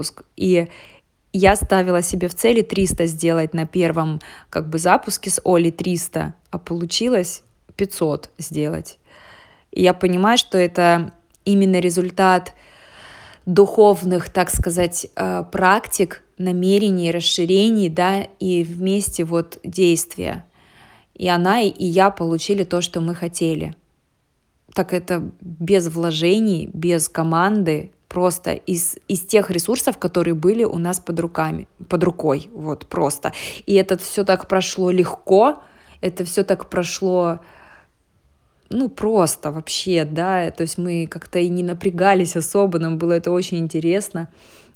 И я ставила себе в цели 300 сделать на первом как бы запуске с Олей 300, а получилось 500 сделать. И я понимаю, что это именно результат духовных, так сказать, практик, намерений, расширений, да, и вместе вот действия. И она, и я получили то, что мы хотели. Так это без вложений, без команды, просто из тех ресурсов, которые были у нас под рукой, вот просто. И это все так прошло легко, это все так прошло, ну, просто вообще, да, то есть мы как-то и не напрягались особо, нам было это очень интересно.